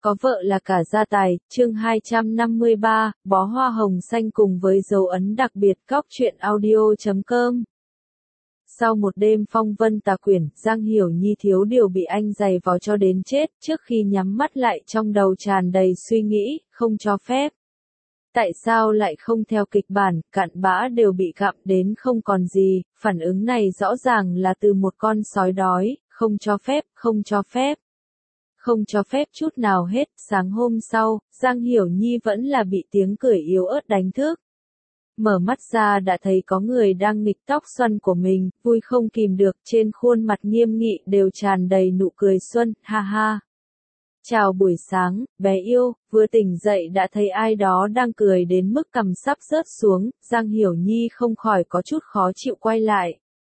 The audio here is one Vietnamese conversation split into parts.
Có vợ là cả gia tài, chương 253, bó hoa hồng xanh cùng với dấu ấn đặc biệt. Góc truyện audio.com. Sau một đêm phong vân tà quyển, Giang Hiểu Nhi thiếu điều bị anh giày vò cho đến chết, trước khi nhắm mắt lại trong đầu tràn đầy suy nghĩ, không cho phép. Tại sao lại không theo kịch bản, cặn bã đều bị gặm đến không còn gì, phản ứng này rõ ràng là từ một con sói đói, không cho phép, không cho phép. Không cho phép chút nào hết. Sáng hôm sau, Giang Hiểu Nhi vẫn là bị tiếng cười yếu ớt đánh thức. Mở mắt ra đã thấy có người đang nghịch tóc xoăn của mình, vui không kìm được, trên khuôn mặt nghiêm nghị đều tràn đầy nụ cười xuân, ha ha. Chào buổi sáng, bé yêu, vừa tỉnh dậy đã thấy ai đó đang cười đến mức cằm sắp rớt xuống, Giang Hiểu Nhi không khỏi có chút khó chịu quay lại.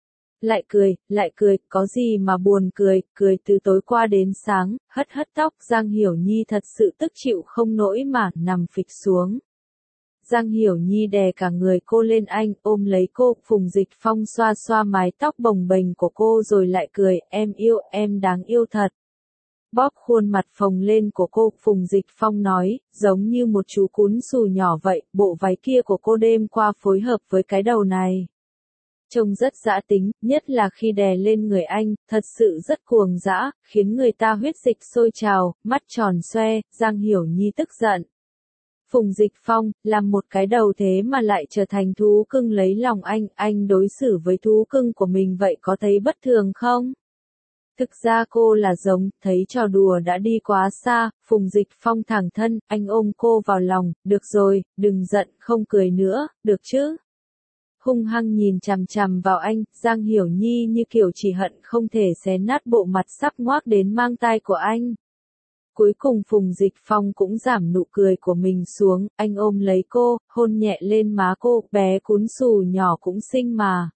Lại cười, có gì mà buồn cười, cười từ tối qua đến sáng, hất hất tóc, Giang Hiểu Nhi thật sự tức chịu không nổi mà, nằm phịch xuống. Giang Hiểu Nhi đè cả người cô lên anh, ôm lấy cô, Phùng Dịch Phong xoa xoa mái tóc bồng bềnh của cô rồi lại cười, em yêu, em đáng yêu thật. Bóp khuôn mặt phồng lên của cô, Phùng Dịch Phong nói, giống như một chú cún xù nhỏ vậy, bộ váy kia của cô đêm qua phối hợp với cái đầu này. Trông rất dã tính, nhất là khi đè lên người anh, thật sự rất cuồng dã, khiến người ta huyết dịch sôi trào, mắt tròn xoe, Giang Hiểu Nhi tức giận. Phùng Dịch Phong, làm một cái đầu thế mà lại trở thành thú cưng lấy lòng anh đối xử với thú cưng của mình vậy có thấy bất thường không? Thực ra cô là giống, thấy trò đùa đã đi quá xa, Phùng Dịch Phong thẳng thân, anh ôm cô vào lòng, được rồi, đừng giận, không cười nữa, được chứ? Hung hăng nhìn chằm chằm vào anh, Giang Hiểu Nhi như kiểu chỉ hận không thể xé nát bộ mặt sắp ngoác đến mang tai của anh. Cuối cùng Phùng Dịch Phong cũng giảm nụ cười của mình xuống, anh ôm lấy cô, hôn nhẹ lên má cô, bé cún xù nhỏ cũng xinh mà.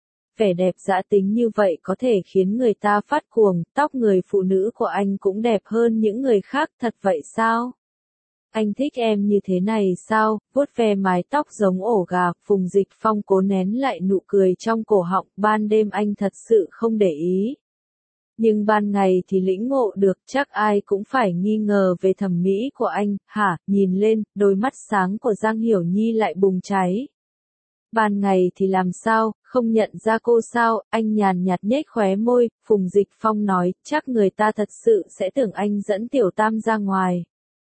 Vẻ đẹp dã tính như vậy có thể khiến người ta phát cuồng, tóc người phụ nữ của anh cũng đẹp hơn những người khác, thật vậy sao? Anh thích em như thế này sao? Vuốt ve mái tóc giống ổ gà, Phùng Dịch Phong cố nén lại nụ cười trong cổ họng, ban đêm anh thật sự không để ý. Nhưng ban ngày thì lĩnh ngộ được, chắc ai cũng phải nghi ngờ về thẩm mỹ của anh, hả? Nhìn lên, đôi mắt sáng của Giang Hiểu Nhi lại bùng cháy. Ban ngày thì làm sao, không nhận ra cô sao? Anh nhàn nhạt nhếch khóe môi, Phùng Dịch Phong nói, chắc người ta thật sự sẽ tưởng anh dẫn Tiểu Tam ra ngoài.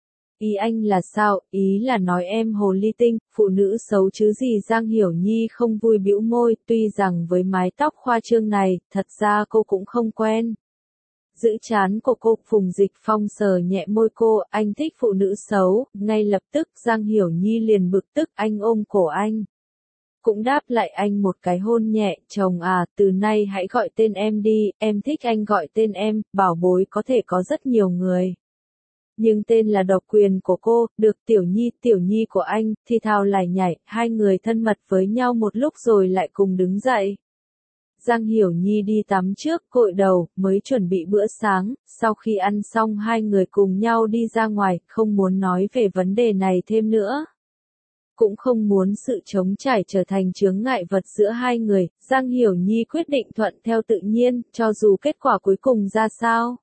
Ý anh là sao? Ý là nói em hồ ly tinh, phụ nữ xấu chứ gì? Giang Hiểu Nhi không vui bĩu môi, tuy rằng với mái tóc khoa trương này, thật ra cô cũng không quen. Giữ trán của cô, Phùng Dịch Phong sờ nhẹ môi cô, anh thích phụ nữ xấu, ngay lập tức Giang Hiểu Nhi liền bực tức, anh ôm cổ anh. Cũng đáp lại anh một cái hôn nhẹ, chồng à, từ nay hãy gọi tên em đi, em thích anh gọi tên em, bảo bối có thể có rất nhiều người. Nhưng tên là độc quyền của cô, được Tiểu Nhi của anh, thì thào lải nhải, hai người thân mật với nhau một lúc rồi lại cùng đứng dậy. Giang Hiểu Nhi đi tắm trước, gội đầu, mới chuẩn bị bữa sáng, sau khi ăn xong hai người cùng nhau đi ra ngoài, không muốn nói về vấn đề này thêm nữa. Cũng không muốn sự trống trải trở thành chướng ngại vật giữa hai người, Giang Hiểu Nhi quyết định thuận theo tự nhiên, cho dù kết quả cuối cùng ra sao.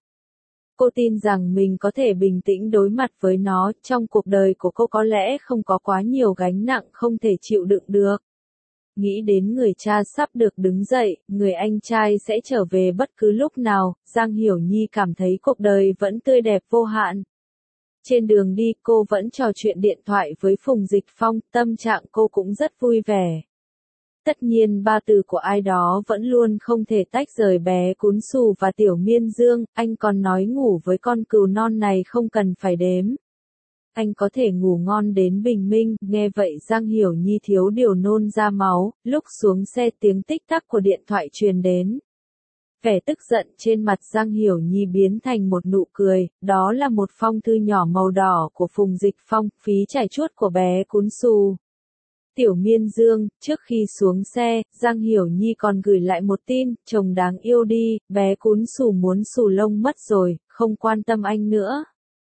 Cô tin rằng mình có thể bình tĩnh đối mặt với nó, trong cuộc đời của cô có lẽ không có quá nhiều gánh nặng không thể chịu đựng được. Nghĩ đến người cha sắp được đứng dậy, người anh trai sẽ trở về bất cứ lúc nào, Giang Hiểu Nhi cảm thấy cuộc đời vẫn tươi đẹp vô hạn. Trên đường đi cô vẫn trò chuyện điện thoại với Phùng Dịch Phong, tâm trạng cô cũng rất vui vẻ. Tất nhiên ba từ của ai đó vẫn luôn không thể tách rời bé cún xù và Tiểu Miên Dương, anh còn nói ngủ với con cừu non này không cần phải đếm. Anh có thể ngủ ngon đến bình minh, nghe vậy Giang Hiểu Nhi thiếu điều nôn ra máu, lúc xuống xe tiếng tích tắc của điện thoại truyền đến. Vẻ tức giận trên mặt Giang Hiểu Nhi biến thành một nụ cười, đó là một phong thư nhỏ màu đỏ của Phùng Dịch Phong, phí trải chuốt của bé cún xù. Tiểu Miên Dương, trước khi xuống xe, Giang Hiểu Nhi còn gửi lại một tin, chồng đáng yêu đi, bé cún xù muốn xù lông mất rồi, không quan tâm anh nữa.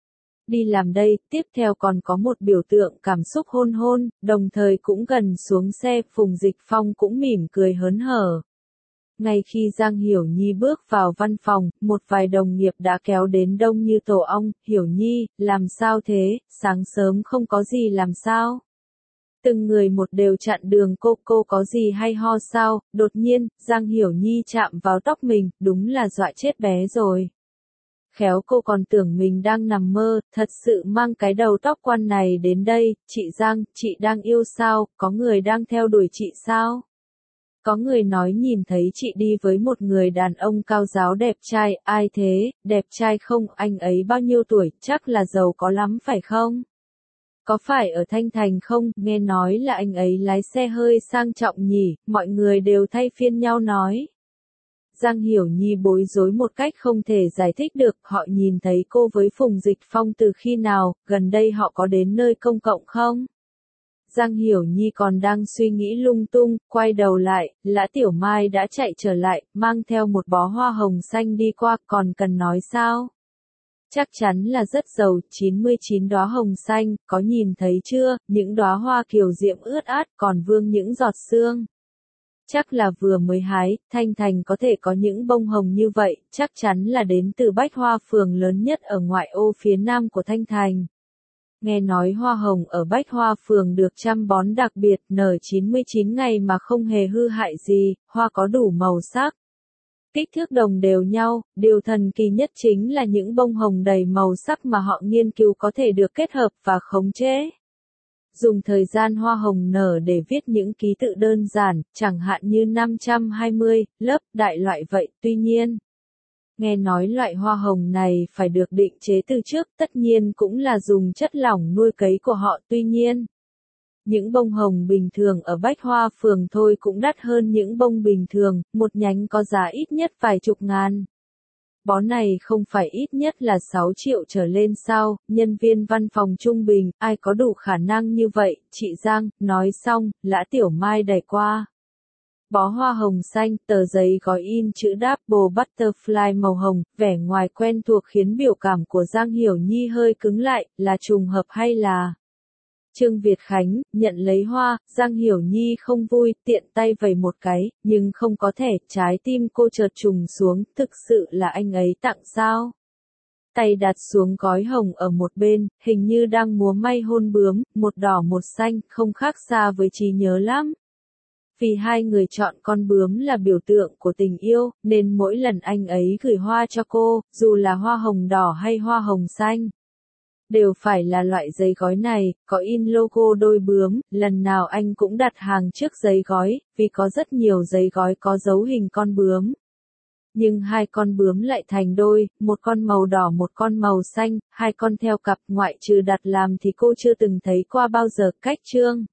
Đi làm đây, tiếp theo còn có một biểu tượng cảm xúc hôn hôn, đồng thời cũng gần xuống xe, Phùng Dịch Phong cũng mỉm cười hớn hở. Ngay khi Giang Hiểu Nhi bước vào văn phòng, một vài đồng nghiệp đã kéo đến đông như tổ ong. Hiểu Nhi, làm sao thế, sáng sớm không có gì làm sao? Từng người một đều chặn đường cô có gì hay ho sao? Đột nhiên, Giang Hiểu Nhi chạm vào tóc mình, đúng là dọa chết bé rồi. Khéo cô còn tưởng mình đang nằm mơ, thật sự mang cái đầu tóc quan này đến đây. Chị Giang, chị đang yêu sao, có người đang theo đuổi chị sao? Có người nói nhìn thấy chị đi với một người đàn ông cao ráo đẹp trai, ai thế, đẹp trai không, anh ấy bao nhiêu tuổi, chắc là giàu có lắm phải không? Có phải ở Thanh Thành không, nghe nói là anh ấy lái xe hơi sang trọng nhỉ, mọi người đều thay phiên nhau nói. Giang Hiểu Nhi bối rối một cách không thể giải thích được, họ nhìn thấy cô với Phùng Dịch Phong từ khi nào, gần đây họ có đến nơi công cộng không? Giang Hiểu Nhi còn đang suy nghĩ lung tung, quay đầu lại, Lã Tiểu Mai đã chạy trở lại, mang theo một bó hoa hồng xanh đi qua, còn cần nói sao? Chắc chắn là rất giàu, 99 đóa hồng xanh, có nhìn thấy chưa, những đóa hoa kiều diễm ướt át, còn vương những giọt sương. Chắc là vừa mới hái, Thanh Thành có thể có những bông hồng như vậy, chắc chắn là đến từ bách hoa phường lớn nhất ở ngoại ô phía nam của Thanh Thành. Nghe nói hoa hồng ở bách hoa phường được chăm bón đặc biệt, nở 99 ngày mà không hề hư hại gì, hoa có đủ màu sắc. Kích thước đồng đều nhau, điều thần kỳ nhất chính là những bông hồng đầy màu sắc mà họ nghiên cứu có thể được kết hợp và khống chế. Dùng thời gian hoa hồng nở để viết những ký tự đơn giản, chẳng hạn như 520, lớp, đại loại vậy, tuy nhiên. Nghe nói loại hoa hồng này phải được định chế từ trước, tất nhiên cũng là dùng chất lỏng nuôi cấy của họ, tuy nhiên. Những bông hồng bình thường ở bách hoa phường thôi cũng đắt hơn những bông bình thường, một nhánh có giá ít nhất vài chục ngàn. Bó này không phải ít nhất là 6 triệu trở lên sao, nhân viên văn phòng trung bình, ai có đủ khả năng như vậy, chị Giang, nói xong, Lã Tiểu Mai đẩy qua. Bó hoa hồng xanh, tờ giấy gói in chữ Double Butterfly màu hồng, vẻ ngoài quen thuộc khiến biểu cảm của Giang Hiểu Nhi hơi cứng lại, là trùng hợp hay là... Trương Việt Khánh, nhận lấy hoa, Giang Hiểu Nhi không vui, tiện tay vẩy một cái, nhưng không có thể, trái tim cô chợt trùng xuống, thực sự là anh ấy tặng sao? Tay đặt xuống gói hồng ở một bên, hình như đang múa may hôn bướm, một đỏ một xanh, không khác xa với trí nhớ lắm. Vì hai người chọn con bướm là biểu tượng của tình yêu, nên mỗi lần anh ấy gửi hoa cho cô, dù là hoa hồng đỏ hay hoa hồng xanh, đều phải là loại giấy gói này, có in logo đôi bướm, lần nào anh cũng đặt hàng trước giấy gói, vì có rất nhiều giấy gói có dấu hình con bướm. Nhưng hai con bướm lại thành đôi, một con màu đỏ một con màu xanh, hai con theo cặp, ngoại trừ đặt làm thì cô chưa từng thấy qua bao giờ. Cách chương